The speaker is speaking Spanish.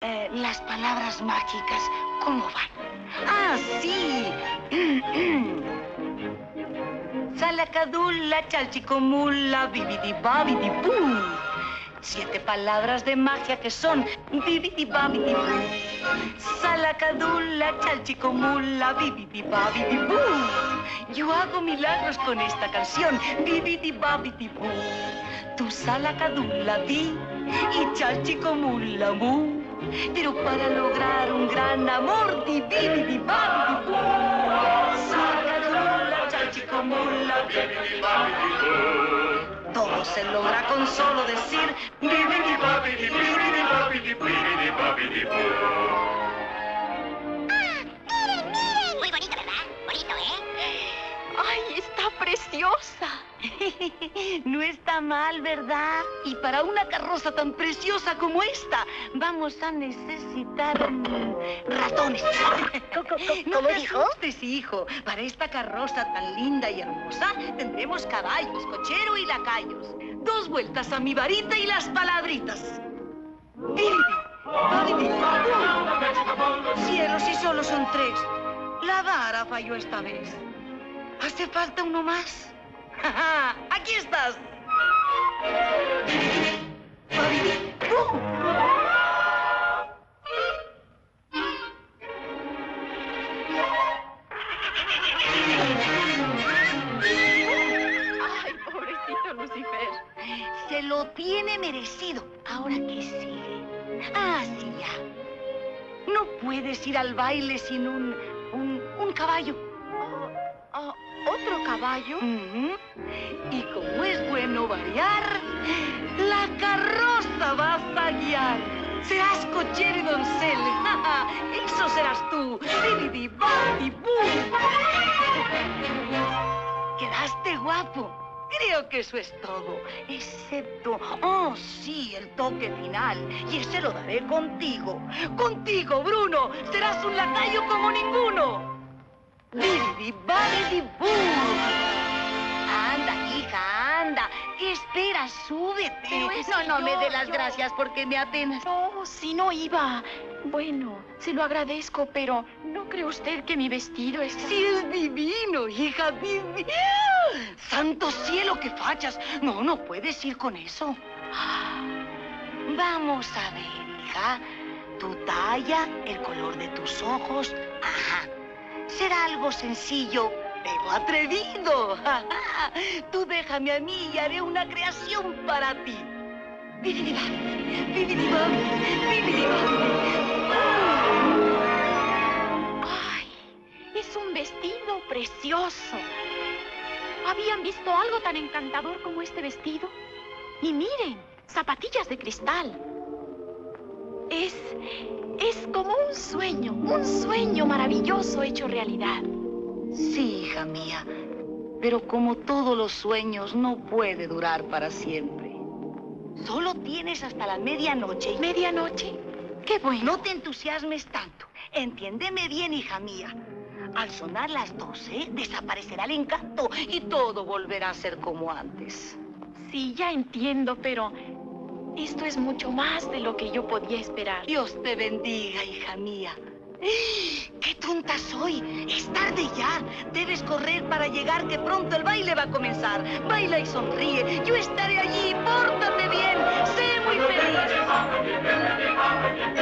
Las palabras mágicas, ¿cómo van? ¡Ah, sí! Salacadula, chalchicomula, bibidi-babidi-bú. 7 palabras de magia que son bibidi-babidi-bú. Salacadula, chalchicomula, bibidi-babidi-bú. Yo hago milagros con esta canción, bibidi-babidi-bú. Tu salacadula di y chalchicomula mu. Pero para lograr un gran amor, bibidi-babidi-bú. Salacadula, chalchicomula, bibidi-babidi-bú. Todo se logra con solo decir bibidi-babidi, bibidi-babidi, bibidi-babidi-bú. ¡Miren, miren! Muy bonito, ¿verdad? Bonito, ¿eh? ¡Ay, está preciosa! No está mal, ¿verdad? Y para una carroza tan preciosa como esta, vamos a necesitar ratones. ¿Cómo dijo? No te asustes, hijo. Para esta carroza tan linda y hermosa, tendremos caballos, cochero y lacayos. 2 vueltas a mi varita y las palabritas. Cielos, si solo son 3. La vara falló esta vez. ¿Hace falta uno más? ¡Aquí estás! ¡Ay, pobrecito Lucifer! Se lo tiene merecido. ¿Ahora qué sigue? Ah, sí, ya. No puedes ir al baile sin un caballo. ¿Otro caballo? Y como es bueno variar, la carroza vas a guiar. Serás cochero y doncel. Eso serás tú. Bibidi-babidi-bú. Quedaste guapo. Creo que eso es todo. Excepto, oh, sí, el toque final. Y ese lo daré contigo. Contigo, Bruno. Serás un lacayo como ninguno. Bibidi-babidi-bú. Anda, hija, anda. ¿Qué esperas? Súbete. Pero es no, que no me dé las yo- gracias porque me apenas... No, si no iba. Bueno, se lo agradezco, pero ¿no cree usted que mi vestido es... Sí, es divino, hija, divino. ¡Santo cielo, qué fachas! No, no puedes ir con eso. Vamos a ver, hija. Tu talla, el color de tus ojos. Ajá. Será algo sencillo, pero atrevido. Tú déjame a mí y haré una creación para ti. Bibidi-babidi, bibidi-babidi, bibidi-babidi. ¡Ay! Es un vestido precioso. ¿Habían visto algo tan encantador como este vestido? Y miren, zapatillas de cristal. Es como un sueño maravilloso hecho realidad. Sí, hija mía, pero como todos los sueños, no puede durar para siempre. Solo tienes hasta la medianoche. ¿Medianoche? ¡Qué bueno! No te entusiasmes tanto. Entiéndeme bien, hija mía. Al sonar las 12, desaparecerá el encanto y todo volverá a ser como antes. Sí, ya entiendo, pero esto es mucho más de lo que yo podía esperar. Dios te bendiga, hija mía. ¡Qué tonta soy! Es tarde ya. Debes correr para llegar, que pronto el baile va a comenzar. Baila y sonríe. Yo estaré allí. Pórtate bien. Sé muy feliz.